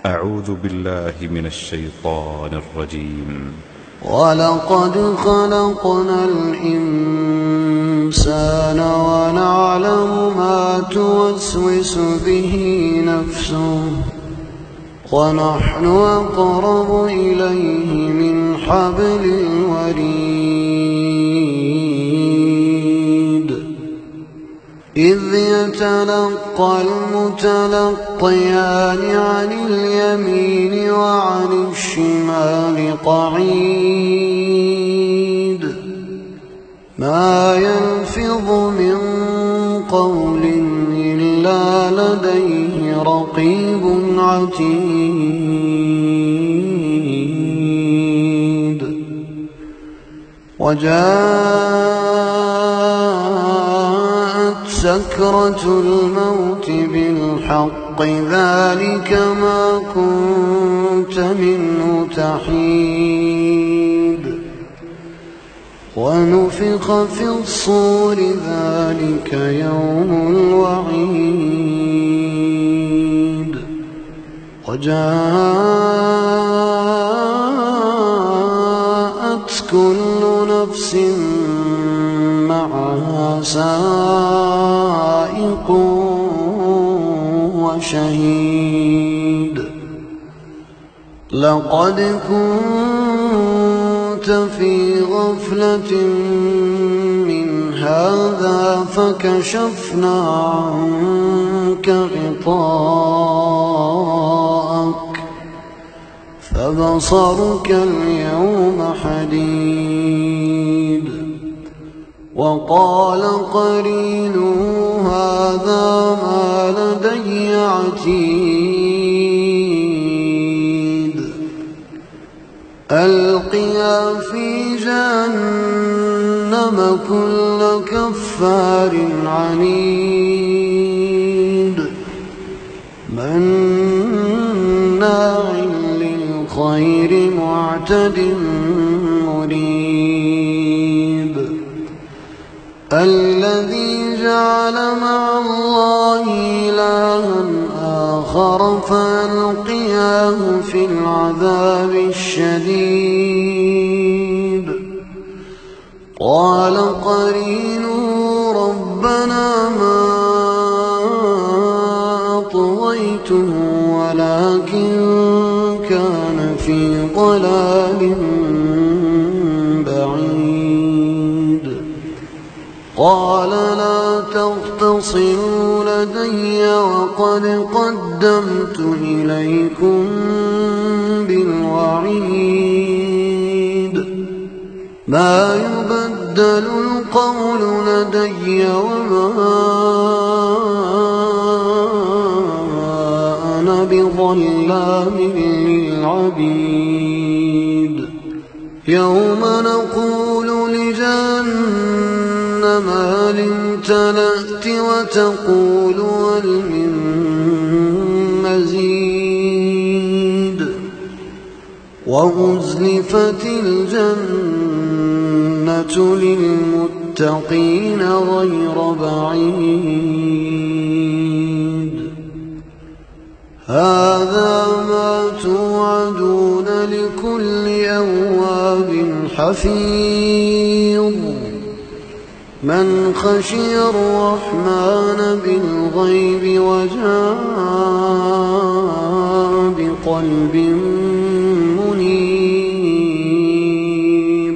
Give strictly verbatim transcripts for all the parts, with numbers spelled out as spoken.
أعوذ بالله من الشيطان الرجيم. ولقد خلقنا الإنسان ونعلم ما توسوس به نفسه ونحن أقرب إليه من حبل الوريد إذ يتلقى المتلقيان عن اليمين وعن الشمال قعيد ما يلفظ من قول إلا لديه رقيب عتيد وجاءت سكرة الموت بالحق ذلك ما كنت منه تحيد ونفخ في الصور ذلك يوم الوعيد وجاءت كل نفس معها سائق وشهيد لقد كنت في غفلة من هذا فكشفنا عنك غطاءك فبصرك اليوم حديد وقال قرينه هذا ما لدي عتيد ألقيا في جهنم كل كفار عنيد مناع للخير معتد مريب الذي جعل مع الله إلها آخر فألقياه في العذاب الشديد قال قرينه ربنا ما أطغيته ولكن كان في ضلال بعيد قال لا تختصروا لدي وقد قدمت إليكم بالوعيد ما يبدل القول لدي وما أنا بظلام للعبيد يوم نقول لجهنم هل امتلأت وتقول هل من مزيد وأزلفت الجنة للمتقين غير بعيد هذا ما توعدون لكل أواب حفيظ من خشي الرحمن بالغيب وجاء بقلب منيب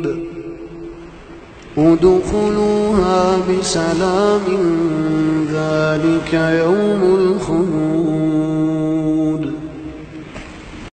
ادخلوها بسلام ذلك يوم الخلود